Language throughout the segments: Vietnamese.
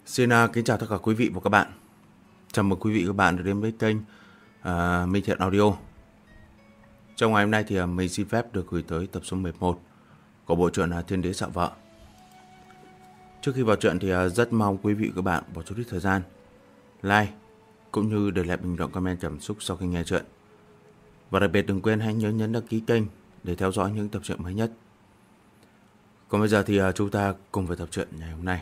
Xin kính chào tất cả quý vị và các bạn. Chào mừng quý vị và các bạn đã đến với kênh Minh Thiện Audio. Trong ngày hôm nay thì mình xin phép được gửi tới tập số 11 của bộ truyện Thiên Đế Sợ Vợ. Trước khi vào truyện thì rất mong quý vị và các bạn bỏ chút ít thời gian like cũng như để lại bình luận comment cảm xúc sau khi nghe truyện. Và đặc biệt đừng quên hãy nhớ nhấn đăng ký kênh để theo dõi những tập truyện mới nhất. Còn bây giờ thì chúng ta cùng vào tập truyện ngày hôm nay.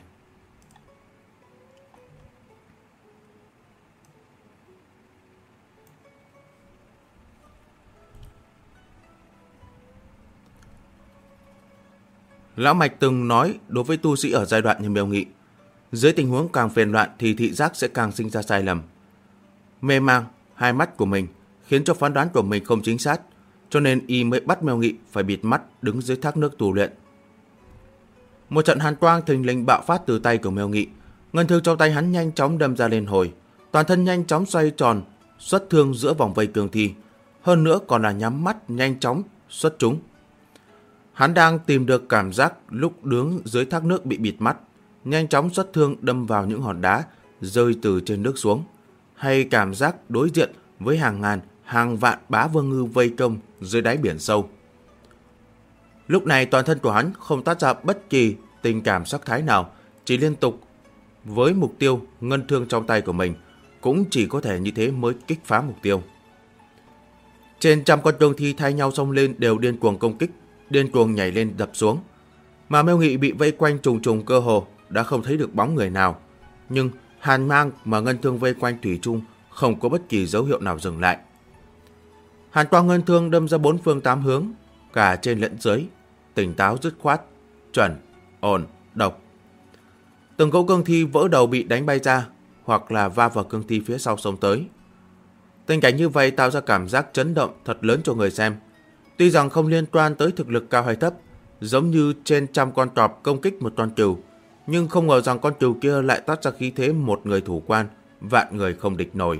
Lão Mạch từng nói đối với tu sĩ ở giai đoạn như Miêu Nghị, dưới tình huống càng phiền loạn thì thị giác sẽ càng sinh ra sai lầm. Mê mang hai mắt của mình khiến cho phán đoán của mình không chính xác, cho nên y mới bắt Miêu Nghị phải bịt mắt đứng dưới thác nước tu luyện. Một trận hàn quang thình lình bạo phát từ tay của Miêu Nghị, ngân thương trong tay hắn nhanh chóng đâm ra lên hồi, toàn thân nhanh chóng xoay tròn, xuất thương giữa vòng vây cương thi, hơn nữa còn là nhắm mắt nhanh chóng xuất trúng. Hắn đang tìm được cảm giác lúc đứng dưới thác nước bị bịt mắt, nhanh chóng xuất thương đâm vào những hòn đá rơi từ trên nước xuống, hay cảm giác đối diện với hàng ngàn, hàng vạn bá vương ngư vây công dưới đáy biển sâu. Lúc này toàn thân của hắn không toát ra bất kỳ tình cảm sắc thái nào, chỉ liên tục với mục tiêu ngân thương trong tay của mình, cũng chỉ có thể như thế mới kích phá mục tiêu. Trên trăm con cương thi thay nhau xông lên đều điên cuồng công kích, điên cuồng nhảy lên đập xuống, mà Miêu Nghị bị vây quanh trùng trùng cơ hồ đã không thấy được bóng người nào, nhưng hàn mang mà ngân thương vây quanh thủy chung không có bất kỳ dấu hiệu nào dừng lại. Hàn quang ngân thương đâm ra bốn phương tám hướng, cả trên lẫn dưới, tỉnh táo dứt khoát, chuẩn, ổn, độc. Từng cỗ cương thi vỡ đầu bị đánh bay ra, hoặc là va vào cương thi phía sau xông tới. Tình cảnh như vậy tạo ra cảm giác chấn động thật lớn cho người xem. Tuy rằng không liên quan tới thực lực cao hay thấp, giống như trên trăm con trọp công kích một con cừu, nhưng không ngờ rằng con cừu kia lại toát ra khí thế một người thủ quan, vạn người không địch nổi.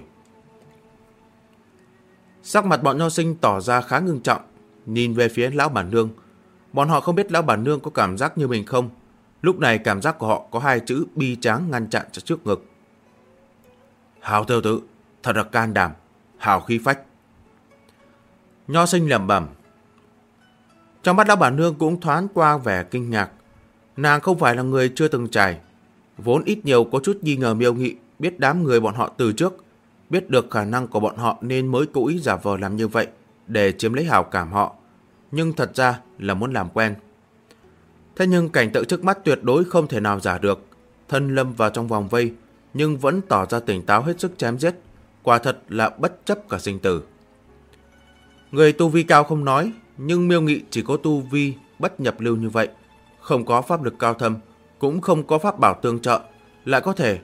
Sắc mặt bọn nho sinh tỏ ra khá ngưng trọng, nhìn về phía lão bản nương. Bọn họ không biết lão bản nương có cảm giác như mình không. Lúc này cảm giác của họ có hai chữ bi tráng ngăn chặn trước ngực. Hào tiêu tự, thật là can đảm, hào khí phách. Nho sinh lẩm bẩm. Trong mắt lão bản nương cũng thoáng qua vẻ kinh ngạc. Nàng không phải là người chưa từng trải, vốn ít nhiều có chút nghi ngờ Miêu Nghị biết đám người bọn họ từ trước, biết được khả năng của bọn họ nên mới cố ý giả vờ làm như vậy để chiếm lấy hảo cảm họ, nhưng thật ra là muốn làm quen. Thế nhưng cảnh tượng trước mắt tuyệt đối không thể nào giả được. Thân lâm vào trong vòng vây nhưng vẫn tỏ ra tỉnh táo hết sức chém giết, quả thật là bất chấp cả sinh tử. Người tu vi cao không nói, nhưng Miêu Nghị chỉ có tu vi bất nhập lưu như vậy, không có pháp lực cao thâm, cũng không có pháp bảo tương trợ, lại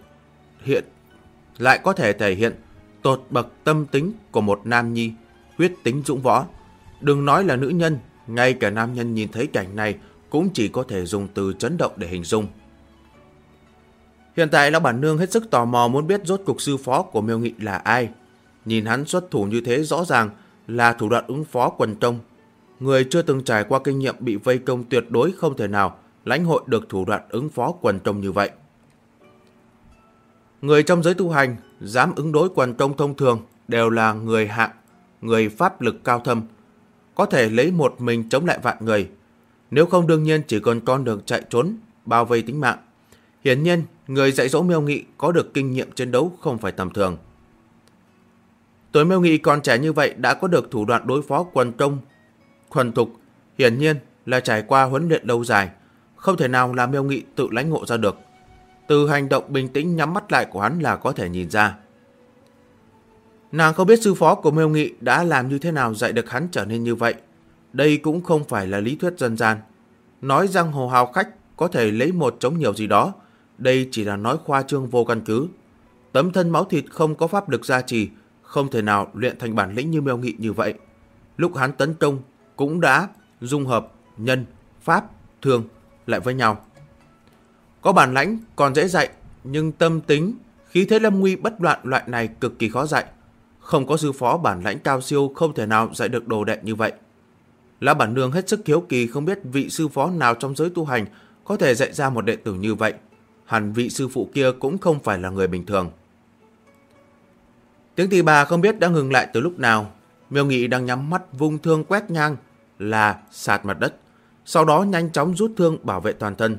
có thể thể hiện tột bậc tâm tính của một nam nhi, huyết tính dũng võ. Đừng nói là nữ nhân, ngay cả nam nhân nhìn thấy cảnh này cũng chỉ có thể dùng từ chấn động để hình dung. Hiện tại lão bản nương hết sức tò mò muốn biết rốt cuộc sư phó của Miêu Nghị là ai. Nhìn hắn xuất thủ như thế rõ ràng là thủ đoạn ứng phó quần công. Người chưa từng trải qua kinh nghiệm bị vây công tuyệt đối không thể nào lãnh hội được thủ đoạn ứng phó quần công như vậy. Người trong giới tu hành dám ứng đối quần công thông thường đều là người pháp lực cao thâm, có thể lấy một mình chống lại vạn người. Nếu không đương nhiên chỉ còn con đường chạy trốn, bao vây tính mạng. Hiển nhiên, người dạy dỗ Miêu Nghị có được kinh nghiệm chiến đấu không phải tầm thường. Tuổi Miêu Nghị còn trẻ như vậy đã có được thủ đoạn đối phó quần công thuần thục, hiển nhiên là trải qua huấn luyện lâu dài, không thể nào làm Miêu Nghị tự lãnh ngộ ra được. Từ hành động bình tĩnh nhắm mắt lại của hắn là có thể nhìn ra. Nàng không biết sư phó của Miêu Nghị đã làm như thế nào dạy được hắn trở nên như vậy. Đây cũng không phải là lý thuyết dân gian. Nói giang hồ hào khách có thể lấy một chống nhiều gì đó, đây chỉ là nói khoa trương vô căn cứ. Tấm thân máu thịt không có pháp lực gia trì, không thể nào luyện thành bản lĩnh như Miêu Nghị như vậy. Lúc hắn tấn công cũng đã dung hợp nhân, pháp, thương lại với nhau. Có bản lãnh còn dễ dạy, nhưng tâm tính, khí thế lâm nguy bất loạn loại này cực kỳ khó dạy. Không có sư phó bản lãnh cao siêu không thể nào dạy được đồ đệ như vậy. Lão bản nương hết sức hiếu kỳ không biết vị sư phó nào trong giới tu hành có thể dạy ra một đệ tử như vậy. hẳn vị sư phụ kia cũng không phải là người bình thường. Tiếng tỳ bà không biết đã ngừng lại từ lúc nào. Miêu Nghị đang nhắm mắt vung thương quét ngang là sạt mặt đất, sau đó nhanh chóng rút thương bảo vệ toàn thân.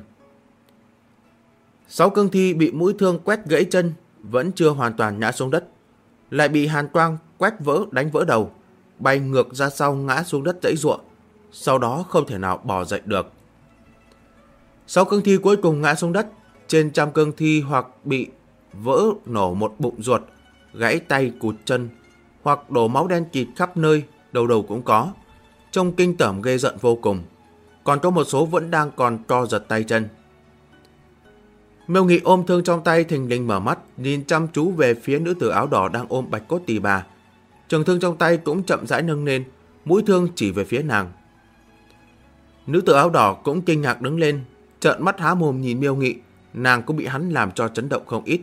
6 cương thi bị mũi thương quét gãy chân vẫn chưa hoàn toàn ngã xuống đất, lại bị hàn quang quét vỡ đánh vỡ đầu, bay ngược ra sau ngã xuống đất giãy giụa, sau đó không thể nào bò dậy được. 6 cương thi cuối cùng ngã xuống đất, trên trăm cương thi hoặc bị vỡ nổ một bụng ruột, gãy tay cụt chân, hoặc đổ máu đen kịt khắp nơi, đầu đầu cũng có, trông kinh tởm ghê rợn vô cùng. Còn có một số vẫn đang còn co giật tay chân. Miêu Nghị ôm thương trong tay thình lình mở mắt, nhìn chăm chú về phía nữ tử áo đỏ đang ôm bạch cốt tỳ bà. Trường thương trong tay cũng chậm rãi nâng lên, mũi thương chỉ về phía nàng. Nữ tử áo đỏ cũng kinh ngạc đứng lên, trợn mắt há mồm nhìn Miêu Nghị, nàng cũng bị hắn làm cho chấn động không ít.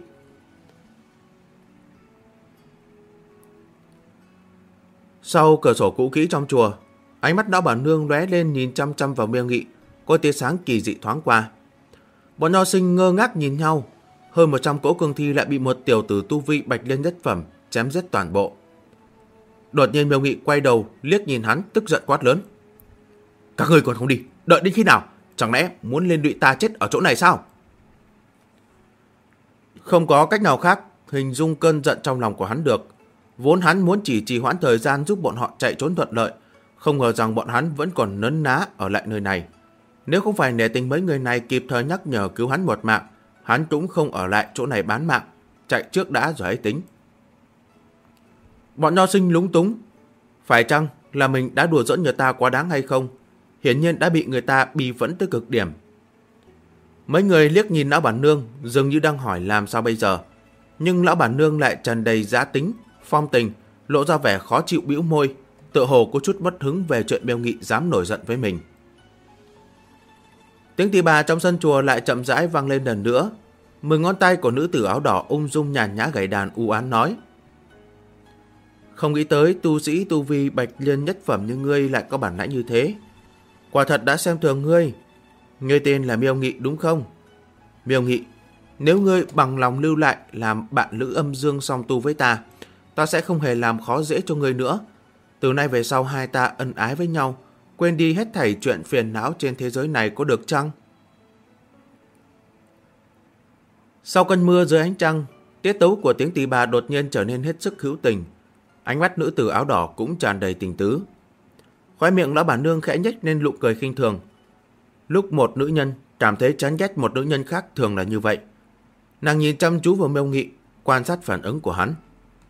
Sau cửa sổ cũ kỹ trong chùa, ánh mắt lão bản nương lóe lên nhìn chăm chăm vào Miêu Nghị, có tia sáng kỳ dị thoáng qua. Bọn nho sinh ngơ ngác nhìn nhau, hơn 100 cỗ cương thi lại bị một tiểu tử tu vi bạch liên nhất phẩm chém giết toàn bộ. Đột nhiên Miêu Nghị quay đầu liếc nhìn hắn, tức giận quát lớn: "Các ngươi còn không đi, đợi đến khi nào? Chẳng lẽ muốn liên lụy ta chết ở chỗ này sao?" Không có cách nào khác hình dung cơn giận trong lòng của hắn được. Vốn hắn muốn chỉ trì hoãn thời gian giúp bọn họ chạy trốn thuận lợi, không ngờ rằng bọn hắn vẫn còn nấn ná ở lại nơi này. Nếu không phải nể tình mấy người này kịp thời nhắc nhở cứu hắn một mạng, hắn cũng không ở lại chỗ này bán mạng, chạy trước đã rồi hãy tính. Bọn nho sinh lúng túng, phải chăng là mình đã đùa giỡn người ta quá đáng hay không? Hiển nhiên đã bị người ta bì phẫn tới cực điểm. Mấy người liếc nhìn lão bản nương, dường như đang hỏi làm sao bây giờ. Nhưng lão bản nương lại tràn đầy giá tính, phong tình, lộ ra vẻ khó chịu bĩu môi, tựa hồ có chút mất hứng về chuyện Miêu Nghị dám nổi giận với mình. Tiếng tỳ bà trong sân chùa lại chậm rãi vang lên lần nữa. 10 ngón tay của nữ tử áo đỏ ung dung nhàn nhã gảy đàn u oán nói: "Không nghĩ tới tu sĩ tu vi bạch liên nhất phẩm như ngươi lại có bản lãnh như thế. Quả thật đã xem thường ngươi. Ngươi tên là Miêu Nghị đúng không? Miêu Nghị, nếu ngươi bằng lòng lưu lại làm bạn lữ âm dương song tu với ta, ta sẽ không hề làm khó dễ cho ngươi nữa. Từ nay về sau hai ta ân ái với nhau, quên đi hết thảy chuyện phiền não trên thế giới này có được chăng?" Sau cơn mưa dưới ánh trăng, tiết tấu của tiếng tỳ bà đột nhiên trở nên hết sức hữu tình. Ánh mắt nữ tử áo đỏ cũng tràn đầy tình tứ. Khóe miệng lão bản nương khẽ nhếch lên nụ cười khinh thường. Lúc một nữ nhân cảm thấy chán ghét một nữ nhân khác thường là như vậy. Nàng nhìn chăm chú vào Miêu Nghị, quan sát phản ứng của hắn.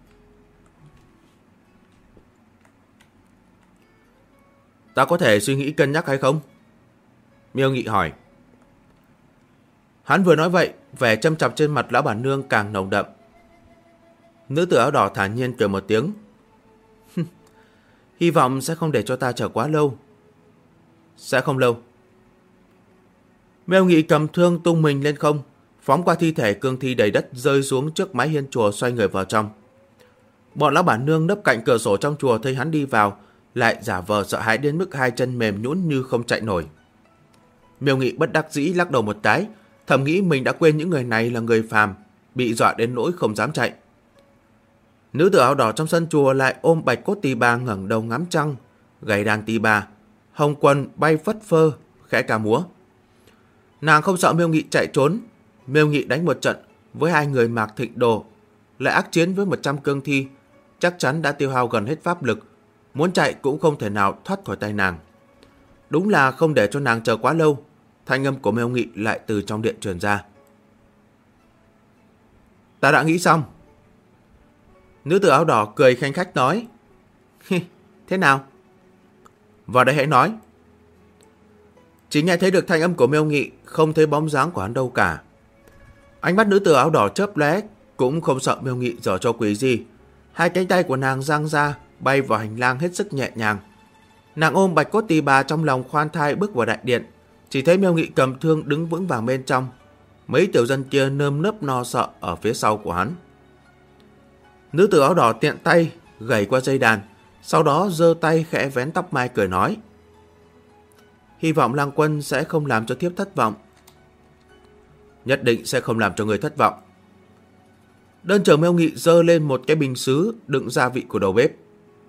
"Ta có thể suy nghĩ cân nhắc hay không?" Miêu Nghị hỏi. Hắn vừa nói vậy, vẻ châm chọc trên mặt lão bản nương càng nồng đậm. Nữ tử áo đỏ thản nhiên cười một tiếng. "Hy vọng sẽ không để cho ta chờ quá lâu." "Sẽ không lâu." Miêu Nghị cầm thương tung mình lên không, phóng qua thi thể cương thi đầy đất rơi xuống trước mái hiên chùa, xoay người vào trong. Bọn lão bản nương nấp cạnh cửa sổ trong chùa thấy hắn đi vào, lại giả vờ sợ hãi đến mức hai chân mềm nhũn như không chạy nổi. Miêu Nghị bất đắc dĩ lắc đầu một cái, thầm nghĩ mình đã quên những người này là người phàm, bị dọa đến nỗi không dám chạy. Nữ tử áo đỏ trong sân chùa lại ôm bạch cốt tỳ bà ngẩng đầu ngắm trăng, gảy đàn tỳ bà, hồng quần bay phất phơ, khẽ ca múa. Nàng không sợ Miêu Nghị chạy trốn. Miêu Nghị đánh một trận với hai người Mạc Thịnh Đồ, lại ác chiến với 100 cương thi, chắc chắn đã tiêu hao gần hết pháp lực, muốn chạy cũng không thể nào thoát khỏi tay nàng. Đúng là không để cho nàng chờ quá lâu, thanh âm của Miêu Nghị lại từ trong điện truyền ra. "Ta đã nghĩ xong." Nữ tử áo đỏ cười khanh khách nói. "Thế nào?" "Vào đây hãy nói." Chỉ nghe thấy được thanh âm của Miêu Nghị, không thấy bóng dáng của hắn đâu cả. Ánh mắt nữ tử áo đỏ chớp lóe, cũng không sợ Miêu Nghị giở cho quỷ gì. Hai cánh tay của nàng giang ra, bay vào hành lang hết sức nhẹ nhàng. Nàng ôm bạch cốt tỳ bà trong lòng khoan thai bước vào đại điện, chỉ thấy Miêu Nghị cầm thương đứng vững vàng bên trong. Mấy tiểu dân kia nơm nớp lo sợ ở phía sau của hắn. Nữ tử áo đỏ tiện tay gảy qua dây đàn, sau đó giơ tay khẽ vén tóc mai cười nói: "Hy vọng lang quân sẽ không làm cho thiếp thất vọng." nhất định sẽ không làm cho người thất vọng. Đơn Trường Miêu Nghị giơ lên một cái bình sứ đựng gia vị của đầu bếp.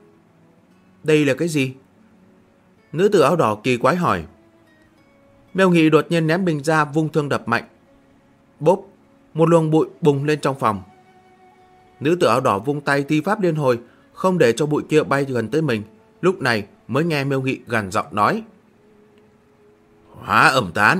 Đây là cái gì? Nữ tử áo đỏ kỳ quái hỏi. Miêu Nghị đột nhiên ném bình ra, vung thương đập mạnh. Bốp, một luồng bụi bùng lên trong phòng. Nữ tử áo đỏ vung tay thi pháp liên hồi, không để cho bụi kia bay gần tới mình. Lúc này mới nghe Miêu Nghị gằn giọng nói. Hóa âm tán.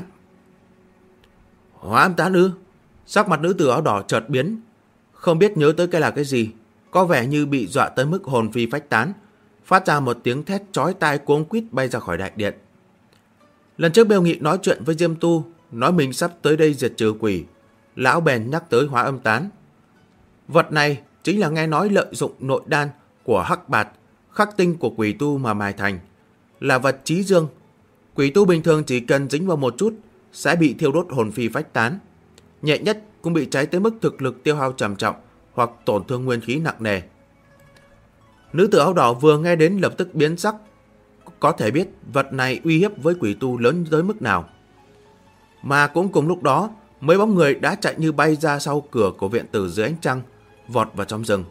Hóa âm tán ư? Sắc mặt nữ tử áo đỏ chợt biến, không biết nhớ tới cái là cái gì, có vẻ như bị dọa tới mức hồn phi phách tán, phát ra một tiếng thét chói tai cuống quýt bay ra khỏi đại điện. Lần trước Miêu Nghị nói chuyện với Diêm Tu, nói mình sắp tới đây diệt trừ quỷ, lão bèn nhắc tới hóa âm tán. Vật này chính là nghe nói lợi dụng nội đan của hắc bạt, khắc tinh của quỷ tu mà mài thành, là vật chí dương. Quỷ tu bình thường chỉ cần dính vào một chút sẽ bị thiêu đốt hồn phi phách tán, nhẹ nhất cũng bị cháy tới mức thực lực tiêu hao trầm trọng hoặc tổn thương nguyên khí nặng nề. Nữ tử áo đỏ vừa nghe đến lập tức biến sắc, có thể biết vật này uy hiếp với quỷ tu lớn tới mức nào. Mà cũng cùng lúc đó, mấy bóng người đã chạy như bay ra sau cửa của viện tử dưới ánh trăng, vọt vào trong rừng.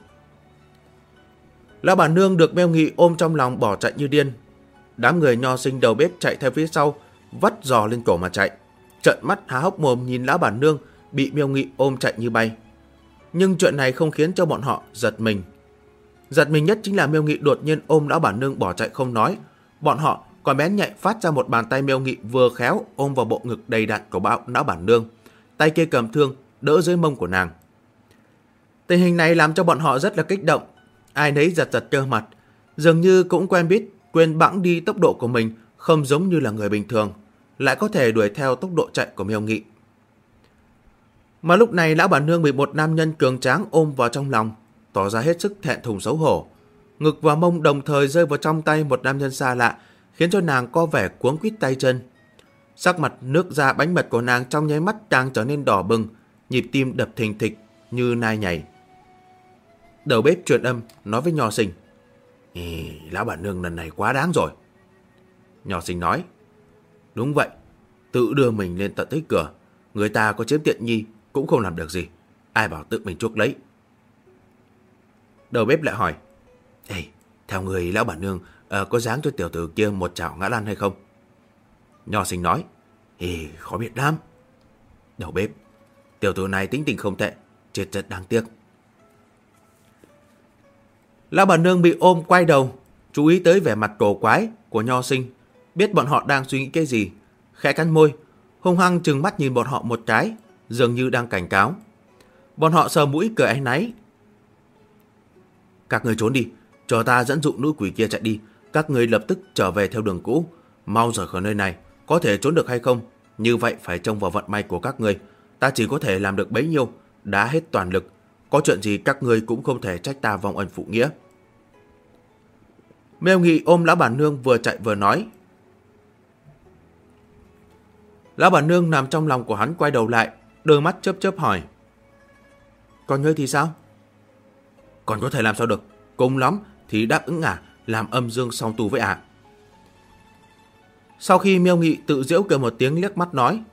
Lão bản nương được Miêu Nghị ôm trong lòng bỏ chạy như điên. Đám người nho sinh đầu bếp chạy theo phía sau, vắt giò lên cổ mà chạy, trợn mắt há hốc mồm nhìn lão bản nương bị Miêu Nghị ôm chạy như bay. Nhưng chuyện này không khiến cho bọn họ giật mình. Giật mình nhất chính là Miêu Nghị đột nhiên ôm lão bản nương bỏ chạy không nói, bọn họ còn bén nhạy phát ra một bàn tay Miêu Nghị vừa khéo ôm vào bộ ngực đầy đặn của lão bản nương, tay kia cầm thương đỡ dưới mông của nàng. Tình hình này làm cho bọn họ rất là kích động, ai nấy giật giật cơ mặt, dường như cũng quen biết quên bẵng đi tốc độ của mình không giống như là người bình thường, lại có thể đuổi theo tốc độ chạy của Miêu Nghị. Mà lúc này lão bản nương bị một nam nhân cường tráng ôm vào trong lòng, tỏ ra hết sức thẹn thùng xấu hổ. Ngực và mông đồng thời rơi vào trong tay một nam nhân xa lạ, khiến cho nàng có vẻ cuống quýt tay chân. Sắc mặt nước da bánh mật của nàng trong nháy mắt càng trở nên đỏ bừng, nhịp tim đập thình thịch như nai nhảy. Đầu bếp truyền âm nói với Nho Sinh. Lão bản nương lần này quá đáng rồi. Nho Sinh nói. Đúng vậy, tự đưa mình lên tận tới cửa, người ta có chiếm tiện nghi cũng không làm được gì, ai bảo tự mình chuốc lấy. Đầu bếp lại hỏi. Theo người lão bản nương có dáng cho tiểu tử kia một chảo ngã lăn hay không? Nho Sinh nói. Khó biết lắm. Đầu bếp. Tiểu tử này tính tình không tệ, chết rất đáng tiếc. Lão bản nương bị ôm quay đầu, chú ý tới vẻ mặt cổ quái của Nho Sinh, biết bọn họ đang suy nghĩ cái gì, khẽ cắn môi, hung hăng trừng mắt nhìn bọn họ một cái, dường như đang cảnh cáo. Bọn họ sờ mũi cười áy náy. Các người trốn đi, chờ ta dẫn dụ nữ quỷ kia chạy đi, các người lập tức trở về theo đường cũ, mau rời khỏi nơi này, có thể trốn được hay không, như vậy phải trông vào vận may của các người, ta chỉ có thể làm được bấy nhiêu, đã hết toàn lực, có chuyện gì các người cũng không thể trách ta vong ân phụ nghĩa. Miêu Nghị ôm lão bản nương vừa chạy vừa nói. Lão bản nương nằm trong lòng của hắn quay đầu lại, đôi mắt chớp chớp hỏi. Còn ngươi thì sao? Còn có thể làm sao được, cùng lắm thì đáp ứng làm âm dương song tu với Sau khi Miêu Nghị tự giễu cười một tiếng liếc mắt nói.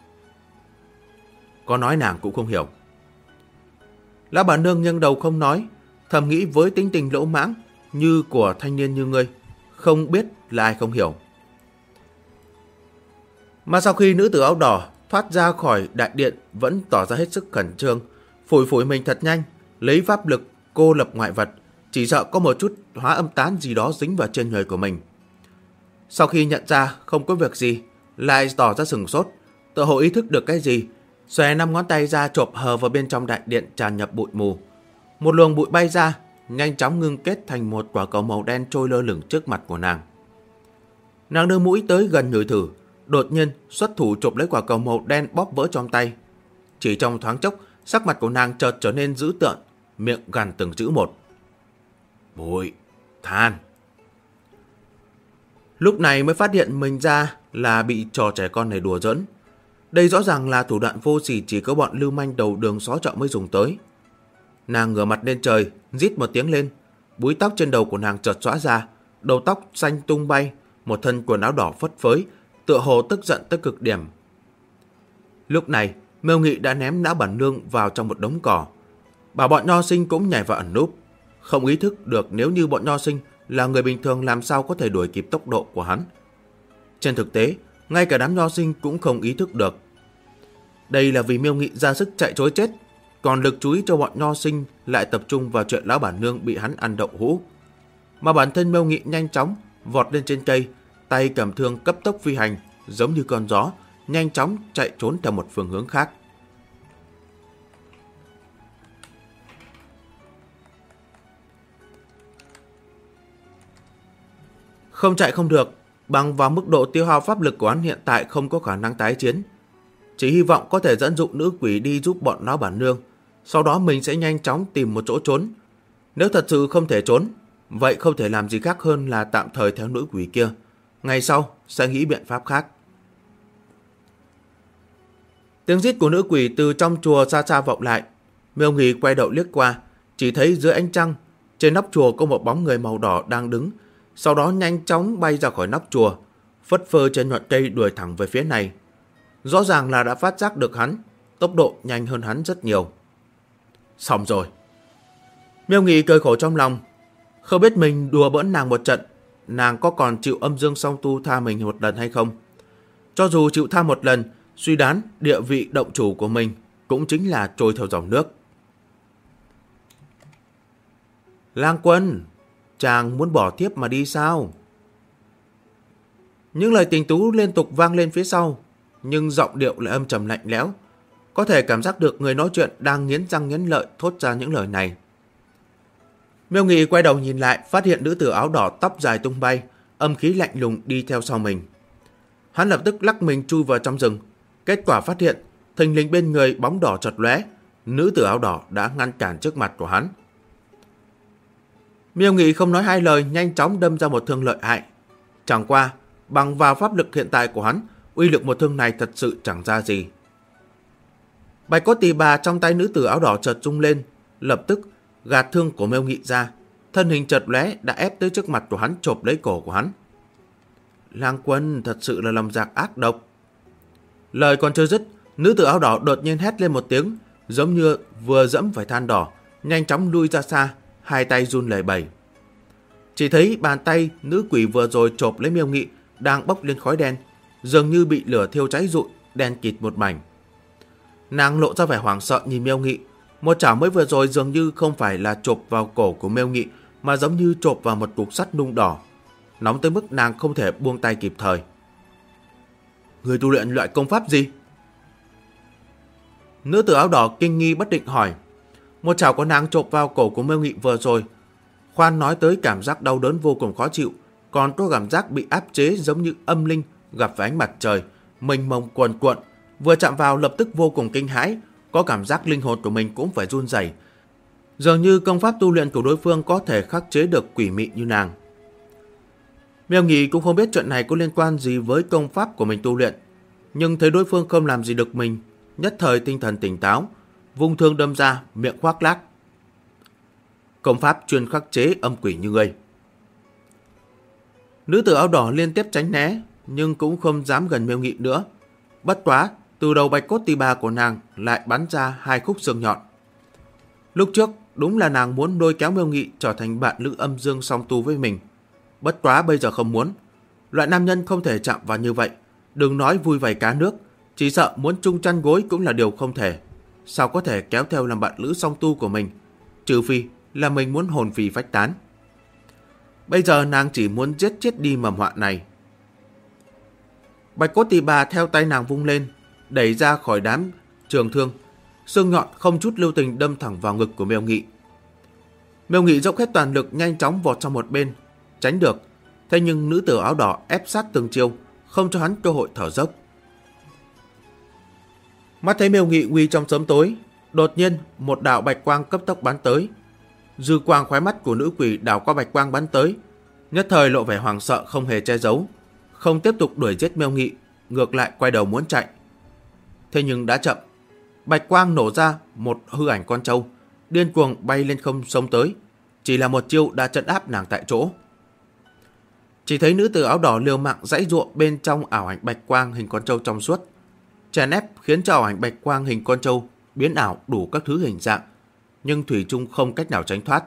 Có nói nàng cũng không hiểu. Lão bản nương nghiêng đầu không nói, thầm nghĩ với tính tình lỗ mãng như của thanh niên như ngươi, không biết là ai không hiểu. Mà sau khi nữ tử áo đỏ thoát ra khỏi đại điện vẫn tỏ ra hết sức khẩn trương, phủi phủi mình thật nhanh, lấy pháp lực cô lập ngoại vật, chỉ sợ có một chút hóa âm tán gì đó dính vào trên người của mình. Sau khi nhận ra không có việc gì, lại tỏ ra sửng sốt, tựa hồ ý thức được cái gì, xòe 5 ngón tay ra chộp hờ vào bên trong đại điện tràn nhập bụi mù. Một luồng bụi bay ra, nhanh chóng ngưng kết thành một quả cầu màu đen trôi lơ lửng trước mặt của nàng. Nàng đưa mũi tới gần ngửi thử, đột nhiên xuất thủ chộp lấy quả cầu màu đen bóp vỡ trong tay. Chỉ trong thoáng chốc, sắc mặt của nàng chợt trở nên dữ tợn, miệng gằn từng chữ một. Bụi, than. Lúc này mới phát hiện mình ra là bị trò trẻ con này đùa giỡn. Đây rõ ràng là thủ đoạn vô sỉ chỉ có bọn lưu manh đầu đường xó chợ mới dùng tới. Nàng ngửa mặt lên trời, rít một tiếng lên, búi tóc trên đầu của nàng chợt xõa ra, đầu tóc xanh tung bay, một thân quần áo đỏ phất phới, tựa hồ tức giận tới cực điểm. Lúc này, Miêu Nghị đã ném Lão Bản Nương vào trong một đống cỏ. Bảo bọn nho sinh cũng nhảy vào ẩn núp. Không ý thức được nếu như bọn nho sinh là người bình thường làm sao có thể đuổi kịp tốc độ của hắn. Trên thực tế, ngay cả đám nho sinh cũng không ý thức được. Đây là vì Miêu Nghị ra sức chạy trối chết, còn lực chú ý cho bọn nho sinh lại tập trung vào chuyện Lão Bản Nương bị hắn ăn đậu hũ. Mà bản thân Miêu Nghị nhanh chóng vọt lên trên cây, tay cầm thương cấp tốc phi hành, giống như con gió, nhanh chóng chạy trốn theo một phương hướng khác. Không chạy không được, bằng vào mức độ tiêu hao pháp lực của hắn hiện tại không có khả năng tái chiến. Chỉ hy vọng có thể dẫn dụ nữ quỷ đi giúp bọn Lão Bản Nương, sau đó mình sẽ nhanh chóng tìm một chỗ trốn. Nếu thật sự không thể trốn, vậy không thể làm gì khác hơn là tạm thời theo nữ quỷ kia. Ngày sau sẽ nghĩ biện pháp khác. Tiếng rít của nữ quỷ từ trong chùa xa xa vọng lại. Miêu Nghị quay đầu liếc qua, chỉ thấy dưới ánh trăng, trên nóc chùa có một bóng người màu đỏ đang đứng, sau đó nhanh chóng bay ra khỏi nóc chùa, phất phơ trên ngọn cây đuổi thẳng về phía này. Rõ ràng là đã phát giác được hắn, tốc độ nhanh hơn hắn rất nhiều. Xong rồi. Miêu Nghị cười khổ trong lòng, không biết mình đùa bỡn nàng một trận, nàng có còn chịu âm dương song tu tha mình một lần hay không. Cho dù chịu tha một lần, suy đoán địa vị động chủ của mình cũng chính là trôi theo dòng nước. Lang Quân, chàng muốn bỏ thiếp mà đi sao? Những lời tình tú liên tục vang lên phía sau, nhưng giọng điệu lại âm trầm lạnh lẽo. Có thể cảm giác được người nói chuyện đang nghiến răng nghiến lợi thốt ra những lời này. Miêu Nghị quay đầu nhìn lại, phát hiện nữ tử áo đỏ tóc dài tung bay, âm khí lạnh lùng đi theo sau mình. Hắn lập tức lắc mình chui vào trong rừng. Kết quả phát hiện, thình lình bên người bóng đỏ chợt lóe, nữ tử áo đỏ đã ngăn cản trước mặt của hắn. Miêu Nghị không nói hai lời, nhanh chóng đâm ra một thương lợi hại. Chẳng qua, bằng vào pháp lực hiện tại của hắn, uy lực một thương này thật sự chẳng ra gì. Bạch cốt tỳ bà trong tay nữ tử áo đỏ chợt rung lên, lập tức gạt thương của Miêu Nghị ra, thân hình chợt lóe đã ép tới trước mặt của hắn, chộp lấy cổ của hắn. Lang Quân thật sự là lòng dạ ác độc. Lời còn chưa dứt, nữ tử áo đỏ đột nhiên hét lên một tiếng, giống như vừa dẫm phải than đỏ, nhanh chóng lui ra xa, hai tay run lẩy bẩy. Chỉ thấy bàn tay nữ quỷ vừa rồi chộp lấy Miêu Nghị đang bốc lên khói đen, dường như bị lửa thiêu cháy rụi, đen kịt một mảnh. Nàng lộ ra vẻ hoảng sợ nhìn Miêu Nghị, một chảo mới vừa rồi dường như không phải là chộp vào cổ của Miêu Nghị, mà giống như chộp vào một cục sắt nung đỏ, nóng tới mức nàng không thể buông tay kịp thời. Người tu luyện loại công pháp gì? Nữ tử áo đỏ kinh nghi bất định hỏi. Một chảo của nàng chộp vào cổ của Miêu Nghị vừa rồi, khoan nói tới cảm giác đau đớn vô cùng khó chịu, còn có cảm giác bị áp chế giống như âm linh gặp phải ánh mặt trời, mênh mông cuồn cuộn, vừa chạm vào lập tức vô cùng kinh hãi, có cảm giác linh hồn của mình cũng phải run rẩy. Dường như công pháp tu luyện của đối phương có thể khắc chế được quỷ mị như nàng. Miêu Nghị cũng không biết chuyện này có liên quan gì với công pháp của mình tu luyện, nhưng thấy đối phương không làm gì được mình, nhất thời tinh thần tỉnh táo, vung thương đâm ra, miệng khoác lác. Công pháp chuyên khắc chế âm quỷ như ngươi. Nữ tử áo đỏ liên tiếp tránh né, nhưng cũng không dám gần Miêu Nghị nữa. Bất quá, từ đầu bạch cốt tỳ bà của nàng lại bắn ra hai khúc xương nhọn. Lúc trước, đúng là nàng muốn lôi kéo Miêu Nghị trở thành bạn lữ âm dương song tu với mình. Bất quá bây giờ không muốn. Loại nam nhân không thể chạm vào như vậy. Đừng nói vui vầy cá nước, chỉ sợ muốn chung chăn gối cũng là điều không thể. Sao có thể kéo theo làm bạn lữ song tu của mình? Trừ phi là mình muốn hồn phì phách tán. Bây giờ nàng chỉ muốn giết chết đi mầm họa này. Bạch cốt tỳ bà theo tay nàng vung lên, đẩy ra khỏi đám trường thương, xương nhọn không chút lưu tình đâm thẳng vào ngực của Miêu Nghị. Miêu Nghị dốc hết toàn lực nhanh chóng vọt sang một bên, tránh được. Thế nhưng nữ tử áo đỏ ép sát từng chiêu, không cho hắn cơ hội thở dốc. Mắt thấy Miêu Nghị nguy trong sớm tối, đột nhiên một đạo bạch quang cấp tốc bắn tới. Dư quang khóe mắt của nữ quỷ đảo qua bạch quang bắn tới, nhất thời lộ vẻ hoảng sợ không hề che giấu, không tiếp tục đuổi giết Miêu Nghị, ngược lại quay đầu muốn chạy. Thế nhưng đã chậm. Bạch quang nổ ra một hư ảnh con trâu, điên cuồng bay lên không xông tới, chỉ là một chiêu đã trấn áp nàng tại chỗ. Chỉ thấy nữ tử áo đỏ liều mạng giãy giụa bên trong ảo ảnh bạch quang hình con trâu trong suốt. chèn ép khiến cho ảo ảnh bạch quang hình con trâu biến ảo đủ các thứ hình dạng, nhưng thủy chung không cách nào tránh thoát.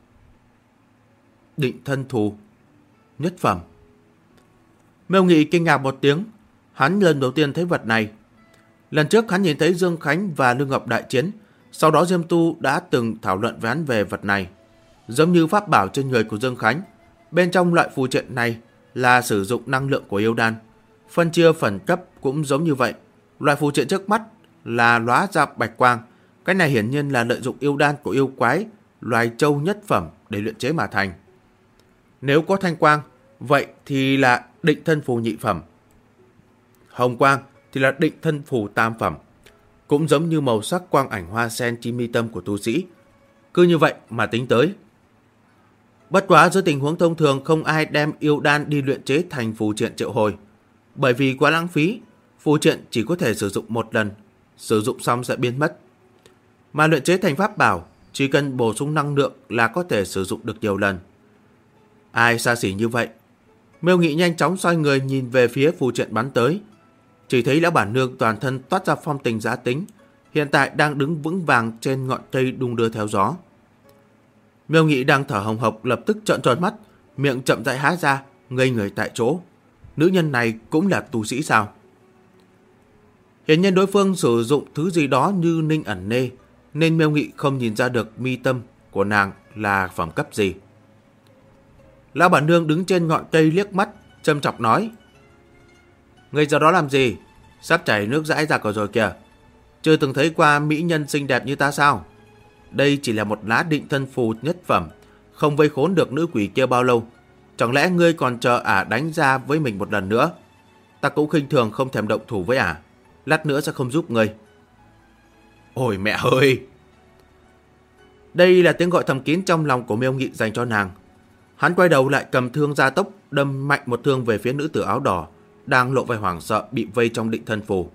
Định thân thù, nhất phẩm. Miêu Nghị kinh ngạc một tiếng, hắn lần đầu tiên thấy vật này. Lần trước hắn nhìn thấy Dương Khánh và Lương Ngọc đại chiến, sau đó Diêm Tu đã từng thảo luận với hắn về vật này. Giống như pháp bảo trên người của Dương Khánh, bên trong loại phù triện này là sử dụng năng lượng của yêu đan. Phân chia phần cấp cũng giống như vậy. Loại phù triện trước mắt là lóa ra bạch quang. Cái này hiển nhiên là lợi dụng yêu đan của yêu quái, loài châu nhất phẩm để luyện chế mà thành. Nếu có thanh quang, vậy thì là định thân phù nhị phẩm. Hồng quang thì là định thân phù tam phẩm. Cũng giống như màu sắc quang ảnh hoa sen chi mi tâm của tu sĩ. Cứ như vậy mà tính tới. Bất quá dưới tình huống thông thường không ai đem yêu đan đi luyện chế thành phù triện triệu hồi. Bởi vì quá lãng phí, phù triện chỉ có thể sử dụng một lần, sử dụng xong sẽ biến mất. Mà luyện chế thành pháp bảo, chỉ cần bổ sung năng lượng là có thể sử dụng được nhiều lần. Ai xa xỉ như vậy? Miêu Nghị nhanh chóng xoay người nhìn về phía phù triện bắn tới. Chỉ thấy lão bản nương toàn thân toát ra phong tình giá tính, hiện tại đang đứng vững vàng trên ngọn cây đung đưa theo gió. Miêu Nghị đang thở hồng hộc lập tức trợn tròn mắt, miệng chậm rãi há ra, ngây người tại chỗ. Nữ nhân này cũng là tu sĩ sao? Hiển nhiên đối phương sử dụng thứ gì đó như ninh ẩn nê, nên Miêu Nghị không nhìn ra được mi tâm của nàng là phẩm cấp gì. Lão bản nương đứng trên ngọn cây liếc mắt, châm chọc nói: Người giờ đó làm gì? Sắp chảy nước dãi ra rồi kìa. Chưa từng thấy qua mỹ nhân xinh đẹp như ta sao? Đây chỉ là một lá định thân phù nhất phẩm, không vây khốn được nữ quỷ kia bao lâu. Chẳng lẽ ngươi còn chờ ả đánh ra với mình một lần nữa? Ta cũng khinh thường không thèm động thủ với ả. Lát nữa sẽ không giúp ngươi. Ôi mẹ ơi! Đây là tiếng gọi thầm kín trong lòng của Miêu Nghị dành cho nàng. Hắn quay đầu lại cầm thương gia tốc, đâm mạnh một thương về phía nữ tử áo đỏ, đang lộ vẻ hoảng sợ bị vây trong định thân phù.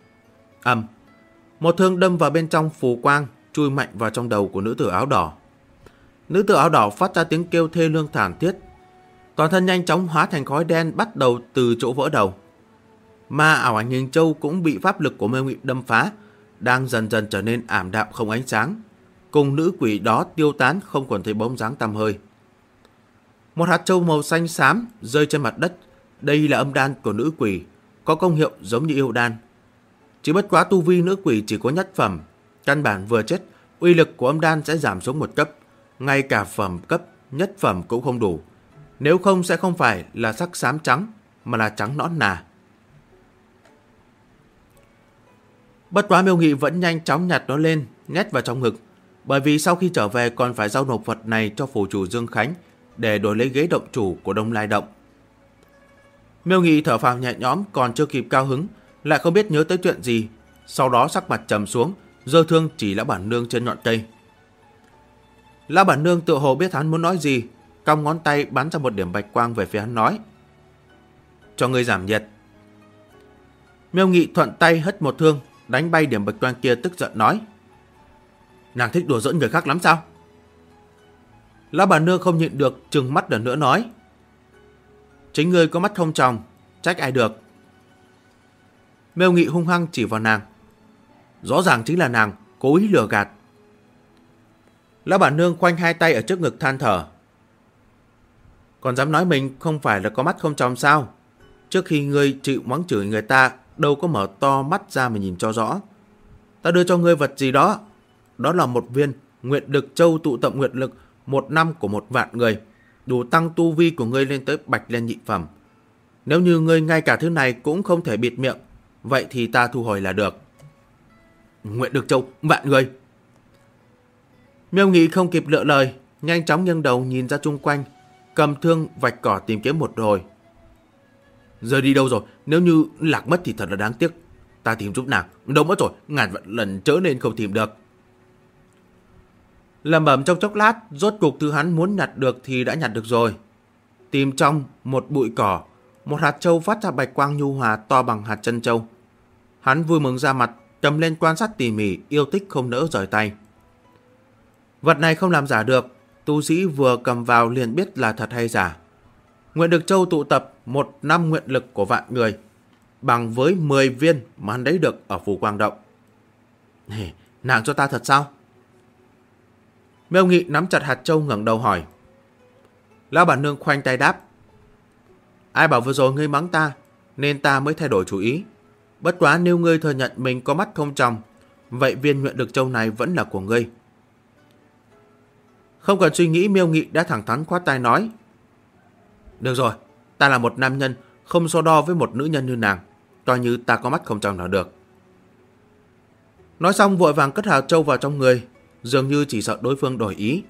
Một thương đâm vào bên trong phù quang, chui mạnh vào trong đầu của nữ tử áo đỏ. Nữ tử áo đỏ phát ra tiếng kêu thê lương thảm thiết. Toàn thân nhanh chóng hóa thành khói đen bắt đầu từ chỗ vỡ đầu. Mà ảo ảnh hình châu cũng bị pháp lực của Miêu Nghị đâm phá, đang dần dần trở nên ảm đạm không ánh sáng. Cùng nữ quỷ đó tiêu tán không còn thấy bóng dáng tăm hơi. Một hạt châu màu xanh xám rơi trên mặt đất. Đây là âm đan của nữ quỷ, có công hiệu giống như yêu đan. Chỉ bất quá tu vi nữ quỷ chỉ có nhất phẩm, căn bản vừa chết, uy lực của âm đan sẽ giảm xuống một cấp, ngay cả phẩm cấp nhất phẩm cũng không đủ. Nếu không sẽ không phải là sắc xám trắng, mà là trắng nõn nà. Bất quá Miêu Nghị vẫn nhanh chóng nhặt nó lên, nhét vào trong ngực, bởi vì sau khi trở về còn phải giao nộp vật này cho phủ chủ Dương Khánh để đổi lấy ghế động chủ của Đông Lai Động. Miêu Nghị thở phào nhẹ nhõm, còn chưa kịp cao hứng, lại không biết nhớ tới chuyện gì, sau đó sắc mặt trầm xuống, giơ thương chỉ lão bản nương trên ngọn cây. Lão bản nương tựa hồ biết hắn muốn nói gì, cong ngón tay bắn ra một điểm bạch quang về phía hắn nói: Cho ngươi giảm nhiệt. Miêu Nghị thuận tay hất một thương, đánh bay điểm bạch quang kia, tức giận nói: Nàng thích đùa giỡn người khác lắm sao? Lão bản nương không nhịn được, trừng mắt lần nữa nói: Chính ngươi có mắt không tròng, trách ai được. Miêu Nghị hung hăng chỉ vào nàng: Rõ ràng chính là nàng cố ý lừa gạt. Lão bản nương khoanh hai tay ở trước ngực than thở: Còn dám nói mình không phải là có mắt không tròng sao? Trước khi ngươi chịu mắng chửi người ta, đâu có mở to mắt ra mà nhìn cho rõ. Ta đưa cho ngươi vật gì đó. Đó là một viên nguyện lực châu tụ tập nguyện lực 1 năm của 1 vạn người, đủ tăng tu vi của ngươi lên tới bạch lên nhị phẩm. Nếu như ngươi ngay cả thứ này cũng không thể bịt miệng, vậy thì ta thu hồi là được. Nguyện lực châu vạn người. Miêu Nghị không kịp lựa lời, nhanh chóng nghiêng đầu nhìn ra chung quanh, cầm thương vạch cỏ tìm kiếm một hồi. Giờ đi đâu rồi? Nếu như lạc mất thì thật là đáng tiếc. Ta tìm giúp nàng, đâu mất rồi, ngàn vạn lần chớ nên không tìm được. Lẩm bẩm trong chốc lát, rốt cục thứ hắn muốn nhặt được thì đã nhặt được rồi. Tìm trong một bụi cỏ, một hạt châu phát ra bạch quang nhu hòa to bằng hạt chân châu. Hắn vui mừng ra mặt, cầm lên quan sát tỉ mỉ, yêu thích không nỡ rời tay. Vật này không làm giả được, tu sĩ vừa cầm vào liền biết là thật hay giả. Nguyện lực châu tụ tập 1 năm nguyện lực của vạn người. bằng với 10 viên mà hắn lấy được ở Phù Quang Động. Nàng cho ta thật sao? Miêu Nghị nắm chặt hạt châu ngẩng đầu hỏi. Lão bản nương khoanh tay đáp. Ai bảo vừa rồi ngươi mắng ta, nên ta mới thay đổi chủ ý. Bất quá nếu ngươi thừa nhận mình có mắt không tròng, vậy viên nguyện lực châu này vẫn là của ngươi. Không cần suy nghĩ, Miêu Nghị đã thẳng thắn khoát tay nói. Được rồi, ta là một nam nhân, không so đo với một nữ nhân như nàng, coi như ta có mắt không tròng là được. Nói xong vội vàng cất hạt châu vào trong người, dường như chỉ sợ đối phương đổi ý.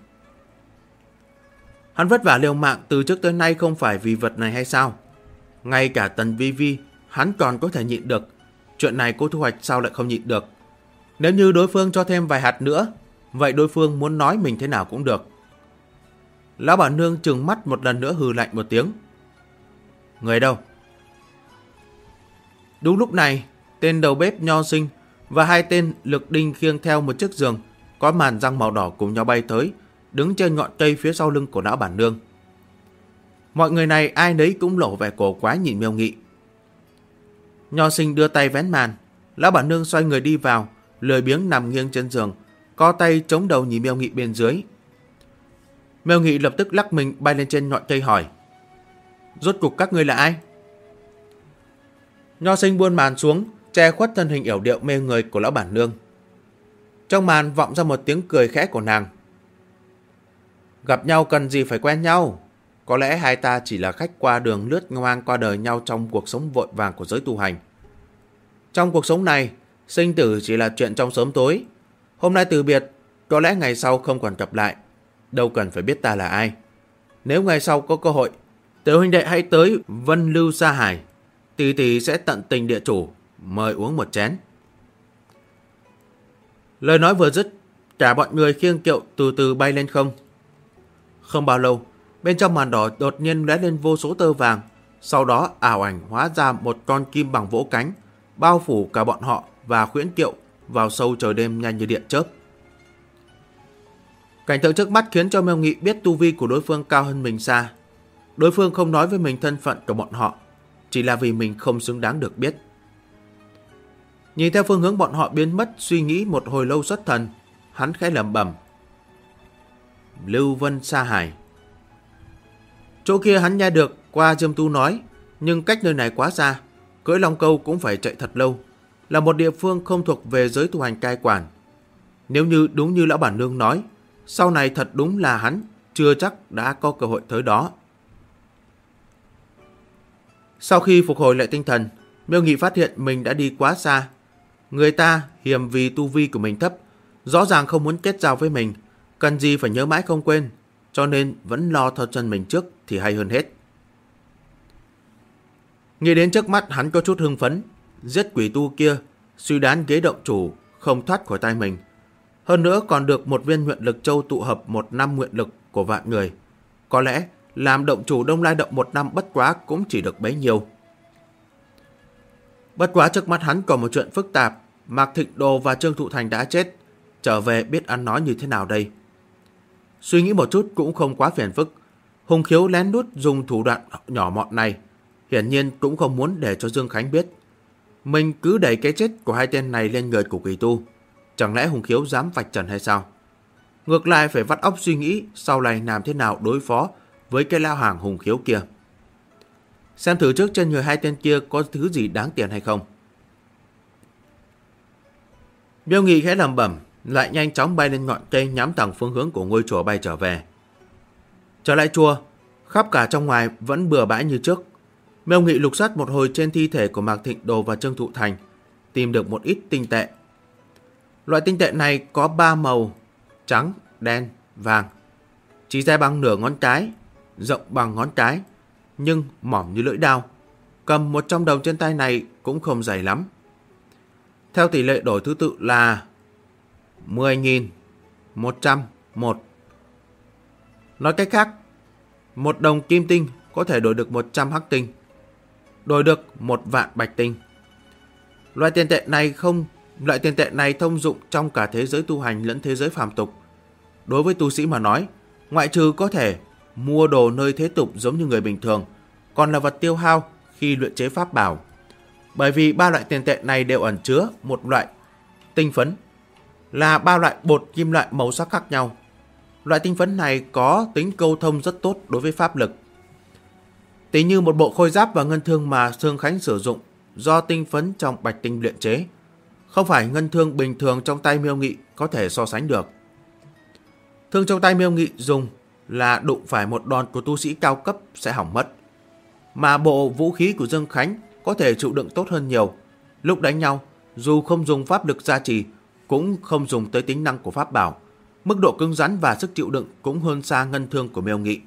Hắn vất vả liều mạng từ trước tới nay không phải vì vật này hay sao? Ngay cả Tần Vi Vi hắn còn có thể nhịn được, chuyện này cô Thu Hoạch sao lại không nhịn được? Nếu như đối phương cho thêm vài hạt nữa, vậy đối phương muốn nói mình thế nào cũng được. Lão bản nương trừng mắt một lần nữa hừ lạnh một tiếng. Người đâu? Đúng lúc này, tên đầu bếp Nho Sinh và hai tên lực đinh khiêng theo một chiếc giường có màn răng màu đỏ cùng nhau bay tới, đứng trên ngọn cây phía sau lưng của lão bản nương. Mọi người này ai nấy cũng lộ vẻ cổ quái nhìn Miêu Nghị. Nho Sinh đưa tay vén màn, lão bản nương xoay người đi vào, lười biếng nằm nghiêng trên giường, co tay chống đầu nhìn Miêu Nghị bên dưới. Miêu Nghị lập tức lắc mình bay lên trên ngọn cây hỏi. Rốt cuộc các ngươi là ai? Nho Sinh buông màn xuống, che khuất thân hình yểu điệu mê người của lão bản nương. Trong màn vọng ra một tiếng cười khẽ của nàng. Gặp nhau cần gì phải quen nhau? Có lẽ hai ta chỉ là khách qua đường lướt ngang qua đời nhau trong cuộc sống vội vàng của giới tu hành. Trong cuộc sống này, sinh tử chỉ là chuyện trong sớm tối. Hôm nay từ biệt, có lẽ ngày sau không còn gặp lại. Đâu cần phải biết ta là ai. Nếu ngày sau có cơ hội, tiểu huynh đệ hãy tới Vân Lưu Sa Hải. Tỷ tỷ sẽ tận tình địa chủ, mời uống một chén. Lời nói vừa dứt, cả bọn người khiêng kiệu từ từ bay lên không. Không bao lâu, bên trong màn đỏ đột nhiên lóe lên vô số tơ vàng, sau đó ảo ảnh hóa ra một con kim bằng vỗ cánh, bao phủ cả bọn họ và khuyễn kiệu vào sâu trời đêm nhanh như điện chớp. Cảnh tượng trước mắt khiến cho Miêu Nghị biết tu vi của đối phương cao hơn mình xa. Đối phương không nói với mình thân phận của bọn họ, chỉ là vì mình không xứng đáng được biết. Nhìn theo phương hướng bọn họ biến mất, suy nghĩ một hồi lâu xuất thần, hắn khẽ lẩm bẩm. Lưu Vân Sa Hải. Chỗ kia hắn nghe được qua Diêm Tu nói, nhưng cách nơi này quá xa, cưỡi long câu cũng phải chạy thật lâu, là một địa phương không thuộc về giới tu hành cai quản. Nếu như đúng như lão bản nương nói, sau này thật đúng là hắn chưa chắc đã có cơ hội tới đó. Sau khi phục hồi lại tinh thần, Miêu Nghị phát hiện mình đã đi quá xa. Người ta hiềm vì tu vi của mình thấp, rõ ràng không muốn kết giao với mình, cần gì phải nhớ mãi không quên, cho nên vẫn lo theo chân mình trước thì hay hơn hết. Nghĩ đến trước mắt hắn có chút hưng phấn, giết quỷ tu kia, suy đoán ghế động chủ không thoát khỏi tay mình. Hơn nữa còn được một viên nguyện lực châu tụ hợp 1 năm nguyện lực của vạn người. Có lẽ làm động chủ Đông Lai Động 1 năm bất quá cũng chỉ được bấy nhiêu. Bất quá trước mắt hắn còn một chuyện phức tạp. Mạc Thịnh Đồ và Trương Thụ Thành đã chết, trở về biết ăn nói như thế nào đây? Suy nghĩ một chút cũng không quá phiền phức. Hùng Khiếu lén lút dùng thủ đoạn nhỏ mọn này, hiển nhiên cũng không muốn để cho Dương Khánh biết. Mình cứ đẩy cái chết của hai tên này lên người của quỷ tu, chẳng lẽ Hùng Khiếu dám vạch trần hay sao? Ngược lại phải vắt óc suy nghĩ sau này làm thế nào đối phó với cái lao hàng Hùng Khiếu kia. Xem thử trước trên người hai tên kia có thứ gì đáng tiền hay không. Miêu Nghị khẽ lẩm bẩm, lại nhanh chóng bay lên ngọn cây nhắm thẳng phương hướng của ngôi chùa bay trở về. Trở lại chùa, khắp cả trong ngoài vẫn bừa bãi như trước. Miêu Nghị lục soát một hồi trên thi thể của Mạc Thịnh Đồ và Trương Thụ Thành, tìm được một ít tinh tệ. Loại tinh tệ này có 3 màu: trắng, đen, vàng, chỉ dài bằng nửa ngón cái, rộng bằng ngón cái, nhưng mỏm như lưỡi dao. Cầm 100 đồng trên tay này cũng không dày lắm. Theo tỷ lệ đổi thứ tự là 10.000, 100, 1. Nói cách khác, 1 đồng kim tinh có thể đổi được 100 hắc tinh, đổi được 1 vạn bạch tinh. Loại tiền tệ này thông dụng trong cả thế giới tu hành lẫn thế giới phàm tục. Đối với tu sĩ mà nói, ngoại trừ có thể mua đồ nơi thế tục giống như người bình thường, còn là vật tiêu hao khi luyện chế pháp bảo. bởi vì ba loại tiền tệ này đều ẩn chứa một loại tinh phấn, là ba loại bột kim loại màu sắc khác nhau. Loại tinh phấn này có tính câu thông rất tốt đối với pháp lực. Tỷ như một bộ khôi giáp và ngân thương mà Dương Khánh sử dụng do tinh phấn trong bạch tinh luyện chế, không phải ngân thương bình thường trong tay Miêu Nghị có thể so sánh được. Thương trong tay Miêu Nghị dùng là đụng phải một đòn của tu sĩ cao cấp sẽ hỏng mất, mà bộ vũ khí của Dương Khánh có thể chịu đựng tốt hơn nhiều. Lúc đánh nhau, dù không dùng pháp lực gia trì, cũng không dùng tới tính năng của pháp bảo, mức độ cứng rắn và sức chịu đựng cũng hơn xa ngân thương của Miêu Nghị.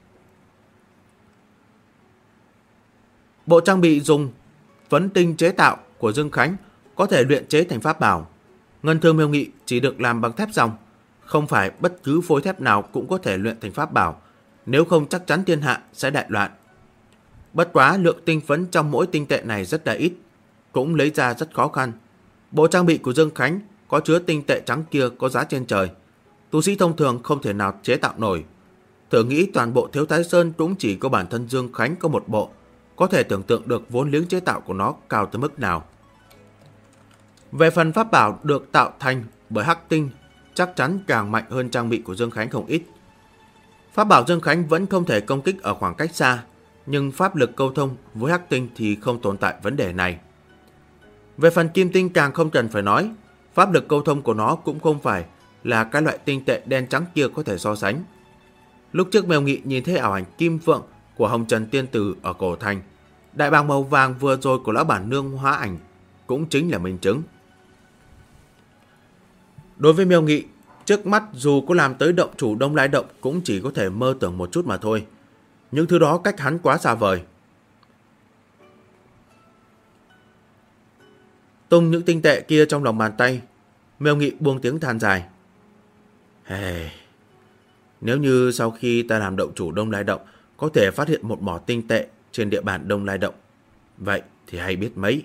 Bộ trang bị dùng phấn tinh chế tạo của Dương Khánh có thể luyện chế thành pháp bảo. Ngân thương Miêu Nghị chỉ được làm bằng thép ròng, không phải bất cứ phối thép nào cũng có thể luyện thành pháp bảo, nếu không chắc chắn thiên hạ sẽ đại loạn. Bất quá lượng tinh phấn trong mỗi tinh tệ này rất là ít, cũng lấy ra rất khó khăn. Bộ trang bị của Dương Khánh có chứa tinh tệ trắng kia có giá trên trời, tu sĩ thông thường không thể nào chế tạo nổi. Thử nghĩ toàn bộ Thiếu Thái Sơn cũng chỉ có bản thân Dương Khánh có một bộ, có thể tưởng tượng được vốn liếng chế tạo của nó cao tới mức nào. Về phần pháp bảo được tạo thành bởi hắc tinh, chắc chắn càng mạnh hơn trang bị của Dương Khánh không ít. Pháp bảo Dương Khánh vẫn không thể công kích ở khoảng cách xa, nhưng pháp lực câu thông với hắc tinh thì không tồn tại vấn đề này. Về phần kim tinh càng không cần phải nói, pháp lực câu thông của nó cũng không phải là cái loại tinh tệ đen trắng kia có thể so sánh. Lúc trước Miêu Nghị nhìn thấy ảo ảnh kim phượng của Hồng Trần Tiên Tử ở cổ thành, đại bàng màu vàng vừa rồi của lão bản nương hóa ảnh cũng chính là minh chứng. Đối với Miêu Nghị, trước mắt dù có làm tới động chủ Đông Lai Động cũng chỉ có thể mơ tưởng một chút mà thôi. Những thứ đó cách hắn quá xa vời. Tung những tinh tệ kia trong lòng bàn tay, Miêu Nghị buông tiếng than dài. Nếu như sau khi ta làm động chủ Đông Lai Động có thể phát hiện một mỏ tinh tệ trên địa bàn Đông Lai Động, vậy thì hay biết mấy.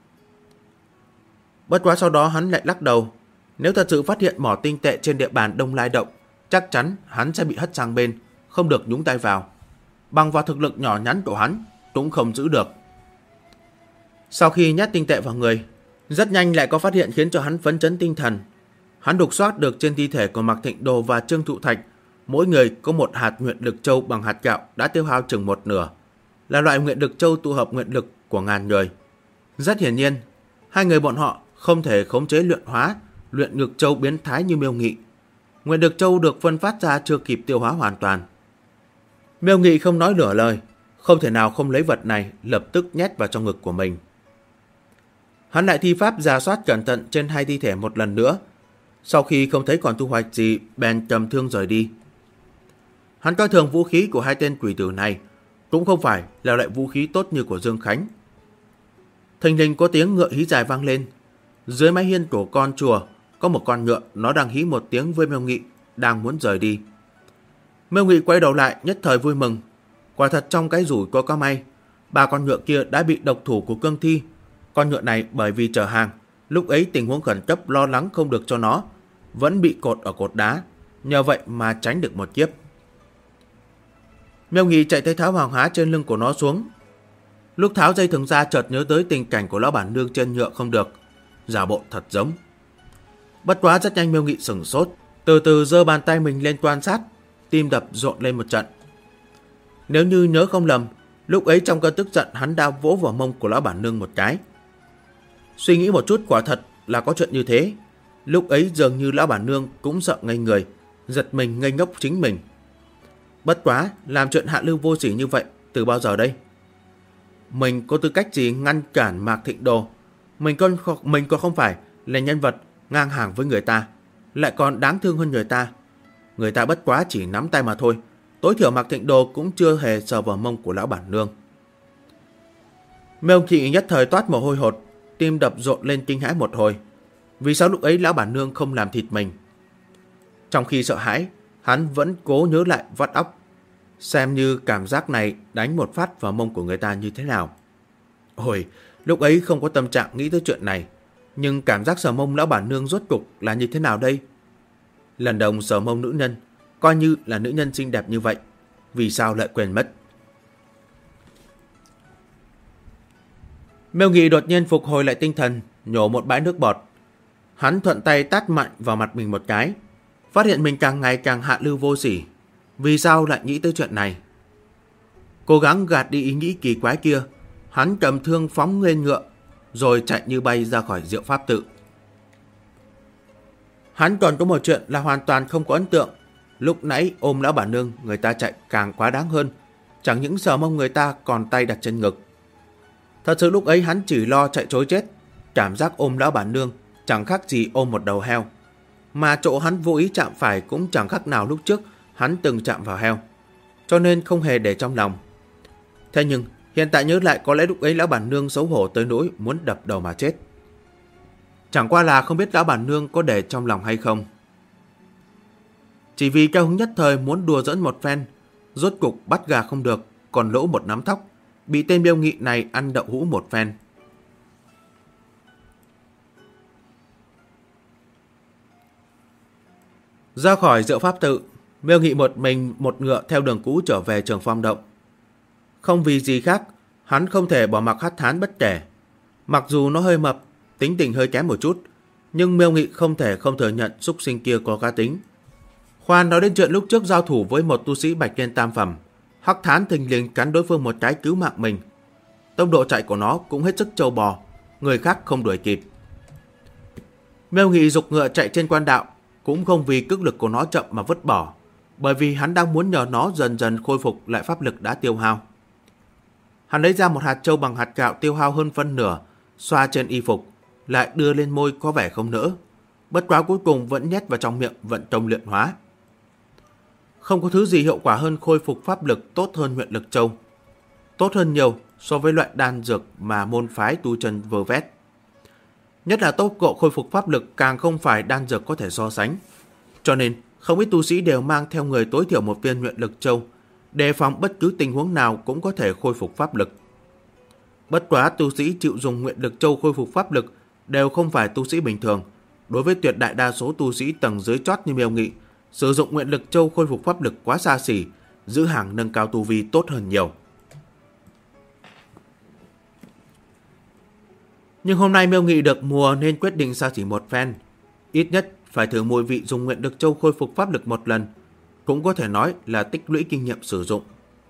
Bất quá sau đó hắn lại lắc đầu. Nếu thật sự phát hiện mỏ tinh tệ trên địa bàn Đông Lai Động, chắc chắn hắn sẽ bị hất sang bên, không được nhúng tay vào. Bằng vào thực lực nhỏ nhắn của hắn cũng không giữ được. Sau khi nhét tinh tệ vào người, rất nhanh lại có phát hiện khiến cho hắn phấn chấn tinh thần. Hắn đục soát được trên thi thể của Mạc Thịnh Đồ và Trương Thụ Thạch, mỗi người có một hạt nguyện lực châu bằng hạt gạo đã tiêu hao chừng một nửa, là loại nguyện lực châu tụ hợp nguyện lực của ngàn người. Rất hiển nhiên, hai người bọn họ không thể khống chế luyện hóa luyện ngực châu biến thái như Miêu Nghị. Nguyện lực châu được phân phát ra chưa kịp tiêu hóa hoàn toàn. Miêu Nghị không nói nửa lời, không thể nào không lấy vật này lập tức nhét vào trong ngực của mình. Hắn lại thi pháp rà soát cẩn thận trên hai thi thể một lần nữa. Sau khi không thấy còn thu hoạch gì, bèn cầm thương rời đi. Hắn coi thường vũ khí của hai tên quỷ tử này, cũng không phải là loại vũ khí tốt như của Dương Khánh. Thình lình có tiếng ngựa hí dài vang lên. Dưới mái hiên của con chùa có một con ngựa, nó đang hí một tiếng với Miêu Nghị, đang muốn rời đi. Miêu Nghị quay đầu lại nhất thời vui mừng. Quả thật trong cái rủi có may, ba con ngựa kia đã bị độc thủ của cương thi. Con ngựa này bởi vì chở hàng, lúc ấy tình huống khẩn cấp lo lắng không được cho nó, vẫn bị cột ở cột đá, nhờ vậy mà tránh được một kiếp. Miêu Nghị chạy tới tháo hoàng há trên lưng của nó xuống. Lúc tháo dây thừng ra chợt nhớ tới tình cảnh của lão bản nương trên ngựa không được, giả bộ thật giống. Bất quá rất nhanh Miêu Nghị sửng sốt, từ từ giơ bàn tay mình lên quan sát, tim đập rộn lên một trận. Nếu như nhớ không lầm, lúc ấy trong cơn tức giận hắn đã vỗ vào mông của lão bản nương một cái. Suy nghĩ một chút, quả thật là có chuyện như thế. Lúc ấy dường như lão bản nương cũng sợ ngây người, giật mình ngây ngốc chính mình. Bất quá làm chuyện hạ lưu vô sỉ như vậy từ bao giờ đây? Mình có tư cách gì ngăn cản Mạc Thịnh Đồ? Mình còn không phải là nhân vật ngang hàng với người ta, lại còn đáng thương hơn người ta. Người ta bất quá chỉ nắm tay mà thôi, tối thiểu Mạc Thịnh Đồ cũng chưa hề sờ vào mông của lão bản nương. Miêu Nghị nhất thời toát mồ hôi hột, tim đập rộn lên kinh hãi một hồi. Vì sao lúc ấy lão bản nương không làm thịt mình? Trong khi sợ hãi, hắn vẫn cố nhớ lại vắt óc, xem như cảm giác này đánh một phát vào mông của người ta như thế nào. Ôi, lúc ấy không có tâm trạng nghĩ tới chuyện này, nhưng cảm giác sờ mông lão bản nương rốt cục là như thế nào đây? Lần đầu sờ mông nữ nhân, coi như là nữ nhân xinh đẹp như vậy, vì sao lại quên mất? Miêu Nghị đột nhiên phục hồi lại tinh thần, nhổ một bãi nước bọt. Hắn thuận tay tát mạnh vào mặt mình một cái, phát hiện mình càng ngày càng hạ lưu vô sỉ. Vì sao lại nghĩ tới chuyện này? Cố gắng gạt đi ý nghĩ kỳ quái kia, hắn cầm thương phóng lên ngựa, rồi chạy như bay ra khỏi Diệu Pháp tự. Hắn còn có một chuyện là hoàn toàn không có ấn tượng. Lúc nãy ôm lão bản nương, người ta chạy càng quá đáng hơn. Chẳng những sờ mông người ta còn tay đặt trên ngực. Thật sự lúc ấy hắn chỉ lo chạy trối chết. Cảm giác ôm lão bản nương chẳng khác gì ôm một đầu heo. Mà chỗ hắn vô ý chạm phải cũng chẳng khác nào lúc trước hắn từng chạm vào heo. Cho nên không hề để trong lòng. Thế nhưng hiện tại nhớ lại, có lẽ lúc ấy lão bản nương xấu hổ tới nỗi muốn đập đầu mà chết. Chẳng qua là không biết lão bản nương có để trong lòng hay không. Chỉ vì cao hứng nhất thời muốn đùa giỡn một phen, rốt cục bắt gà không được, còn lỗ một nắm thóc, bị tên Miêu Nghị này ăn đậu hũ một phen. Ra khỏi Diệu Pháp tự, Miêu Nghị một mình một ngựa theo đường cũ trở về Trường Phong động. Không vì gì khác, hắn không thể bỏ mặc Hắc Thán bất kể. Mặc dù nó hơi mập, tính tình hơi kém một chút, nhưng Miêu Nghị không thể không thừa nhận súc sinh kia có cá tính. Khoan nói đến chuyện lúc trước giao thủ với một tu sĩ Bạch Liên tam phẩm, Hắc Thán thình lình cắn đối phương một cái cứu mạng mình. Tốc độ chạy của nó cũng hết sức trâu bò, người khác không đuổi kịp. Miêu Nghị giục ngựa chạy trên quan đạo, cũng không vì cước lực của nó chậm mà vứt bỏ, bởi vì hắn đang muốn nhờ nó dần dần khôi phục lại pháp lực đã tiêu hao. Hắn lấy ra một hạt châu bằng hạt gạo tiêu hao hơn phân nửa, xoa trên y phục, lại đưa lên môi có vẻ không nỡ. Bất quá cuối cùng vẫn nhét vào trong miệng vận công luyện hóa. Không có thứ gì hiệu quả hơn khôi phục pháp lực tốt hơn Nguyện Lực Châu. Tốt hơn nhiều so với loại đan dược mà môn phái tu chân vơ vét. Nhất là tốc độ khôi phục pháp lực càng không phải đan dược có thể so sánh. Cho nên không ít tu sĩ đều mang theo người tối thiểu một viên Nguyện Lực Châu, đề phòng bất cứ tình huống nào cũng có thể khôi phục pháp lực. Bất quá tu sĩ chịu dùng Nguyện Lực Châu khôi phục pháp lực đều không phải tu sĩ bình thường. Đối với tuyệt đại đa số tu sĩ tầng dưới chót như Miêu Nghị, sử dụng Nguyện Lực Châu khôi phục pháp lực quá xa xỉ, giữ hàng nâng cao tu vi tốt hơn nhiều. Nhưng hôm nay Miêu Nghị được mùa nên quyết định xa xỉ một phen. Ít nhất phải thử mùi vị dùng Nguyện Lực Châu khôi phục pháp lực một lần, cũng có thể nói là tích lũy kinh nghiệm sử dụng.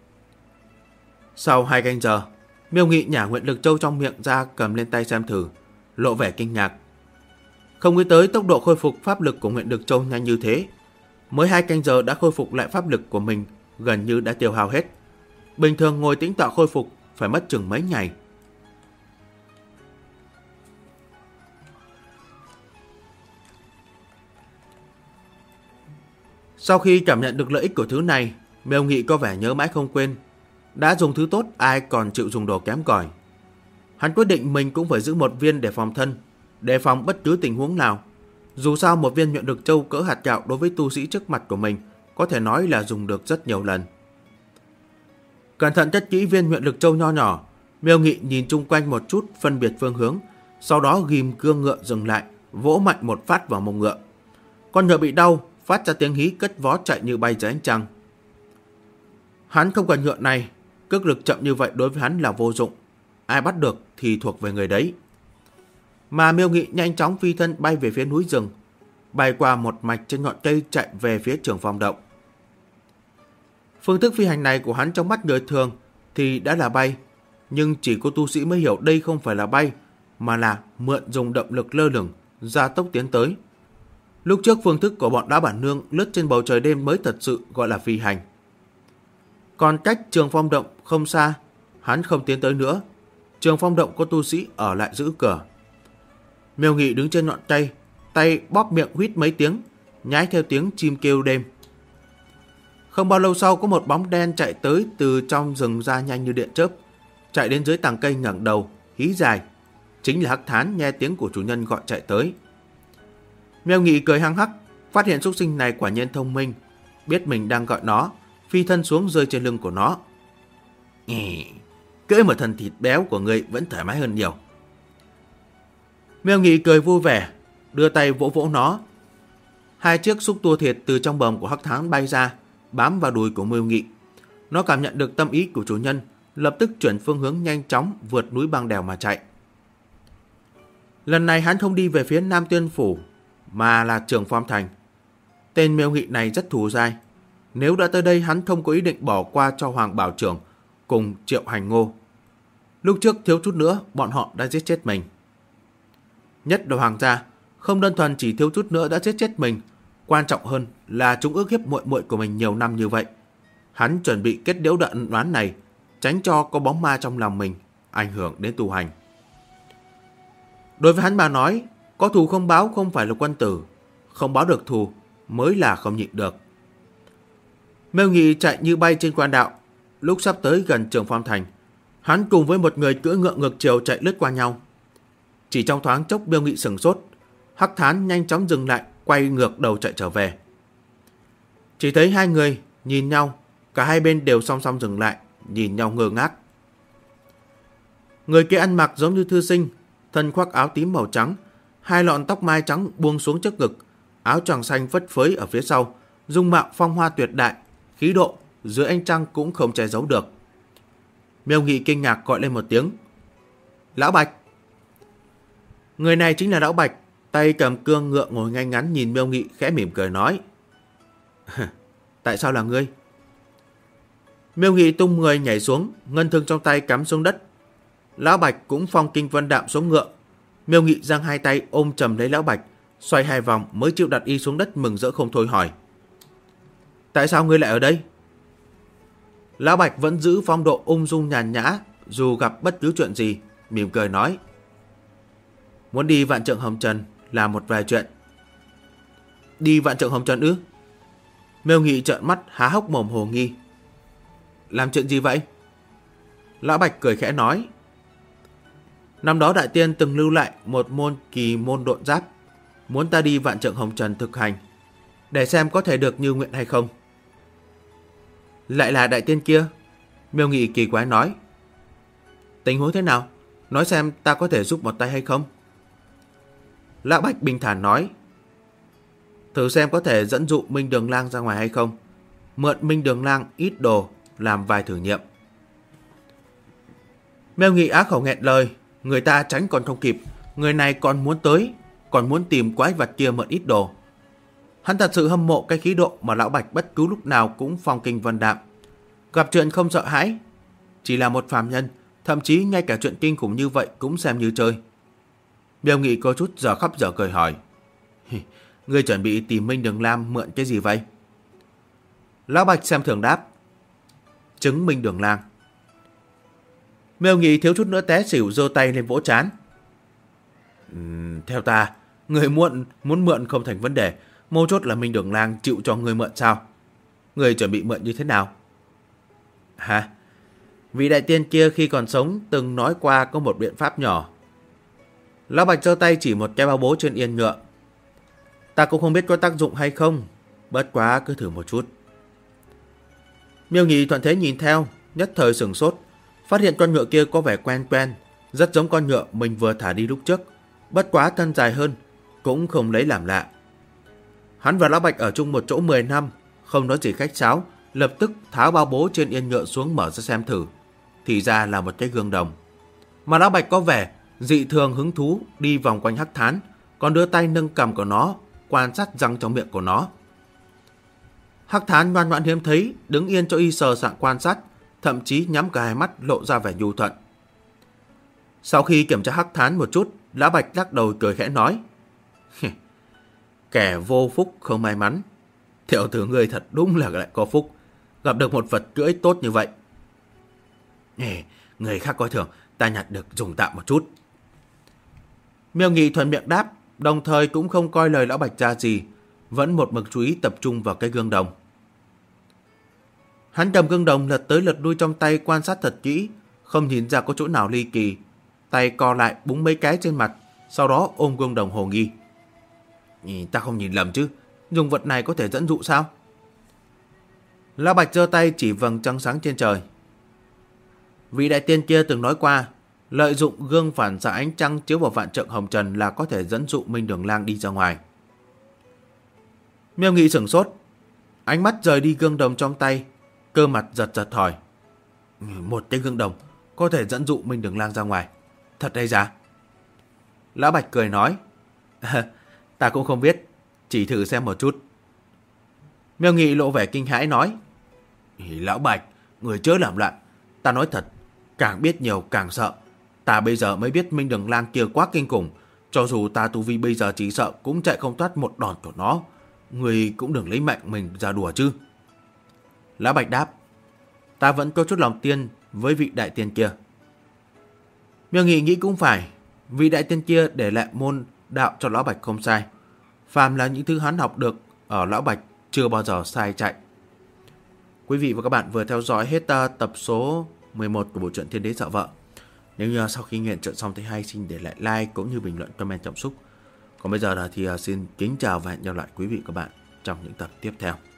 Sau 2 canh giờ, Miêu Nghị nhả Nguyện Lực Châu trong miệng ra, cầm lên tay xem thử, lộ vẻ kinh ngạc. Không nghĩ tới tốc độ khôi phục pháp lực của Nguyện Lực Châu nhanh như thế. Mới 2 canh giờ đã khôi phục lại pháp lực của mình, gần như đã tiêu hao hết. Bình thường ngồi tĩnh tọa khôi phục phải mất chừng mấy ngày. Sau khi cảm nhận được lợi ích của thứ này, Miêu Nghị có vẻ nhớ mãi không quên. Đã dùng thứ tốt, ai còn chịu dùng đồ kém cỏi. Hắn quyết định mình cũng phải giữ một viên để phòng thân, đề phòng bất cứ tình huống nào. Dù sao một viên Nguyện Lực Châu cỡ hạt gạo đối với tu sĩ trước mặt của mình có thể nói là dùng được rất nhiều lần. Cẩn thận cất kỹ viên Nguyện Lực Châu nho nhỏ, Miêu Nghị nhìn chung quanh một chút, phân biệt phương hướng, sau đó ghim cương ngựa dừng lại, vỗ mạnh một phát vào mông ngựa. Con ngựa bị đau, phát ra tiếng hí cất vó chạy như bay dưới ánh trăng. Hắn không cần ngựa này, cước lực chậm như vậy đối với hắn là vô dụng. Ai bắt được thì thuộc về người đấy. Mà Miêu Nghị nhanh chóng phi thân bay về phía núi rừng, bay qua một mạch trên ngọn cây chạy về phía Trường Phong động. Phương thức phi hành này của hắn trong mắt người thường thì đã là bay, nhưng chỉ có tu sĩ mới hiểu đây không phải là bay, mà là mượn dùng động lực lơ lửng, gia tốc tiến tới. Lúc trước phương thức của bọn Đá Bản Nương lướt trên bầu trời đêm mới thật sự gọi là phi hành. Còn cách Trường Phong động không xa, hắn không tiến tới nữa. Trường Phong động có tu sĩ ở lại giữ cửa. Miêu Nghị đứng trên ngọn cây, tay bóp miệng huýt mấy tiếng, nhái theo tiếng chim kêu đêm. Không bao lâu sau có một bóng đen chạy tới từ trong rừng ra nhanh như điện chớp, chạy đến dưới tàng cây ngẩng đầu, hí dài. Chính là Hắc Thán nghe tiếng của chủ nhân gọi chạy tới. Miêu Nghị cười hăng hắc, phát hiện súc sinh này quả nhiên thông minh, biết mình đang gọi nó, phi thân xuống rơi trên lưng của nó. Cưỡi một thân thịt béo của ngươi vẫn thoải mái hơn nhiều. Miêu Nghị cười vui vẻ, đưa tay vỗ vỗ nó. 2 chiếc xúc tua thịt từ trong bờm của Hắc Thán bay ra, bám vào đùi của Miêu Nghị. Nó cảm nhận được tâm ý của chủ nhân, lập tức chuyển phương hướng nhanh chóng vượt núi băng đèo mà chạy. Lần này hắn không đi về phía Nam Tuyên Phủ, mà là Trường Phong Thành. Tên Miêu Nghị này rất thù dai. Nếu đã tới đây, hắn không có ý định bỏ qua cho Hoàng Bảo Trưởng cùng Triệu Hành Ngô. Lúc trước thiếu chút nữa bọn họ đã giết chết mình. Nhất là Hoàng gia, không đơn thuần chỉ thiếu chút nữa đã giết chết mình, quan trọng hơn là chúng ức hiếp muội muội của mình nhiều năm như vậy. Hắn chuẩn bị kết liễu đoạn đoán này, tránh cho có bóng ma trong lòng mình ảnh hưởng đến tu hành. Đối với hắn mà nói, có thù không báo không phải là quân tử, không báo được thù mới là không nhịn được. Miêu Nghị chạy như bay trên quan đạo. Lúc sắp tới gần Trường Phong Thành, hắn cùng với một người cưỡi ngựa ngược chiều chạy lướt qua nhau. Chỉ trong thoáng chốc, Miêu Nghị sửng sốt. Hắc Thán nhanh chóng dừng lại, quay ngược đầu chạy trở về. Chỉ thấy hai người nhìn nhau, cả hai bên đều song song dừng lại, nhìn nhau ngơ ngác. Người kia ăn mặc giống như thư sinh, thân khoác áo tím màu trắng, hai lọn tóc mai trắng buông xuống trước ngực, áo choàng xanh phất phới ở phía sau, dung mạo phong hoa tuyệt đại, khí độ dưới ánh trăng cũng không che giấu được. Miêu Nghị kinh ngạc gọi lên một tiếng: Lão Bạch! Người này chính là Lão Bạch, tay cầm cương ngựa ngồi ngay ngắn nhìn Miêu Nghị khẽ mỉm cười nói: Tại sao là ngươi? Miêu Nghị tung người nhảy xuống, ngân thương trong tay cắm xuống đất. Lão Bạch cũng phong kinh vân đạm xuống ngựa. Miêu Nghị giang hai tay ôm chầm lấy Lão Bạch, xoay hai vòng mới chịu đặt y xuống đất, mừng rỡ không thôi hỏi: Tại sao ngươi lại ở đây? Lão Bạch vẫn giữ phong độ ung dung nhàn nhã, dù gặp bất cứ chuyện gì, mỉm cười nói: Muốn đi Vạn Trượng Hồng Trần làm một vài chuyện. Đi Vạn Trượng Hồng Trần ư? Miêu Nghị trợn mắt há hốc mồm hồ nghi. Làm chuyện gì vậy? Lão Bạch cười khẽ nói: Năm đó Đại Tiên từng lưu lại một môn kỳ môn độn giáp, muốn ta đi Vạn Trượng Hồng Trần thực hành, để xem có thể được như nguyện hay không. Lại là Đại Tiên kia? Miêu Nghị kỳ quái nói: Tình huống thế nào? Nói xem ta có thể giúp một tay hay không? Lão Bạch bình thản nói: Thử xem có thể dẫn dụ Minh Đường Lang ra ngoài hay không. Mượn Minh Đường Lang ít đồ, làm vài thử nghiệm. Miêu Nghị á khẩu nghẹn lời. Người ta tránh còn không kịp, người này còn muốn tới, còn muốn tìm quái vật kia mượn ít đồ. Hắn thật sự hâm mộ cái khí độ mà Lão Bạch bất cứ lúc nào cũng phong kinh vân đạm, gặp chuyện không sợ hãi. Chỉ là một phàm nhân, thậm chí ngay cả chuyện kinh khủng như vậy cũng xem như chơi. Miêu Nghị có chút dở khóc dở cười hỏi: Ngươi chuẩn bị tìm Minh Đường Lam mượn cái gì vậy? Lão Bạch xem thường đáp: Chứng Minh Đường Lang. Miêu Nghị thiếu chút nữa té xỉu, giơ tay lên vỗ trán. Theo ta, người muốn mượn không thành vấn đề, mấu chốt là Minh Đường Lang chịu cho người mượn sao? Người chuẩn bị mượn như thế nào? Hả? Vị Đại Tiên kia khi còn sống từng nói qua có một biện pháp nhỏ. Lão Bạch giơ tay chỉ một cái bao bố trên yên ngựa. Ta cũng không biết có tác dụng hay không, bất quá cứ thử một chút. Miêu Nghị thuận thế nhìn theo, nhất thời sửng sốt, phát hiện con ngựa kia có vẻ quen quen, rất giống con ngựa mình vừa thả đi lúc trước, bất quá thân dài hơn, cũng không lấy làm lạ. Hắn và Lão Bạch ở chung một chỗ 10 năm, không nói gì khách sáo, lập tức tháo bao bố trên yên ngựa xuống mở ra xem thử. Thì ra là một cái gương đồng. Mà Lão Bạch có vẻ dị thường hứng thú đi vòng quanh Hắc Thán, còn đưa tay nâng cằm của nó, quan sát răng trong miệng của nó. Hắc Thán ngoan ngoãn hiếm thấy, đứng yên cho y sờ soạng quan sát, thậm chí nhắm cả hai mắt lộ ra vẻ nhu thuận. Sau khi kiểm tra Hắc Thán một chút, Lão Bạch lắc đầu cười khẽ nói: Kẻ vô phúc không may mắn. Tiểu tử ngươi thật đúng là lại có phúc, gặp được một vật cưỡi tốt như vậy. Người khác coi thường, ta nhặt được dùng tạm một chút. Miêu Nghị thuận miệng đáp, đồng thời cũng không coi lời Lão Bạch ra gì, vẫn một mực chú ý tập trung vào cái gương đồng. Hắn cầm gương đồng lật tới lật lui trong tay quan sát thật kỹ, không nhìn ra có chỗ nào ly kỳ, tay co lại búng mấy cái trên mặt, sau đó ôm gương đồng hồ nghi. Ta không nhìn lầm chứ, dùng vật này có thể dẫn dụ sao? Lão Bạch giơ tay chỉ vầng trăng sáng trên trời. Vị Đại Tiên kia từng nói qua, lợi dụng gương phản xạ ánh trăng chiếu vào Vạn Trượng Hồng Trần là có thể dẫn dụ Minh Đường Lang đi ra ngoài. Miêu Nghị sửng sốt, ánh mắt rời đi gương đồng trong tay, cơ mặt giật giật hỏi: Một cái gương đồng có thể dẫn dụ Minh Đường Lang ra ngoài, thật hay giả? Lão Bạch cười nói. Ta cũng không biết, chỉ thử xem một chút. Miêu Nghị lộ vẻ kinh hãi nói. Lão Bạch, người chớ làm loạn. Ta nói thật, càng biết nhiều càng sợ. Ta bây giờ mới biết Minh Đường Lang kia quá kinh khủng. Cho dù ta tu vi bây giờ chỉ sợ cũng chạy không thoát một đòn của nó. Người cũng đừng lấy mệnh mình ra đùa chứ. Lão Bạch đáp. Ta vẫn có chút lòng tin với vị đại tiên kia. Miêu Nghị nghĩ cũng phải. Vị đại tiên kia để lại môn đạo cho Lão Bạch không sai. Phàm là những thứ hắn học được ở Lão Bạch chưa bao giờ sai chạy. Quý vị và các bạn vừa theo dõi hết tập số 11 của bộ truyện Thiên Đế Sợ Vợ. Nếu như sau khi nghe chuyện xong thấy hay, xin để lại like cũng như bình luận comment cảm xúc. Còn bây giờ thì xin kính chào và hẹn gặp lại quý vị và các bạn trong những tập tiếp theo.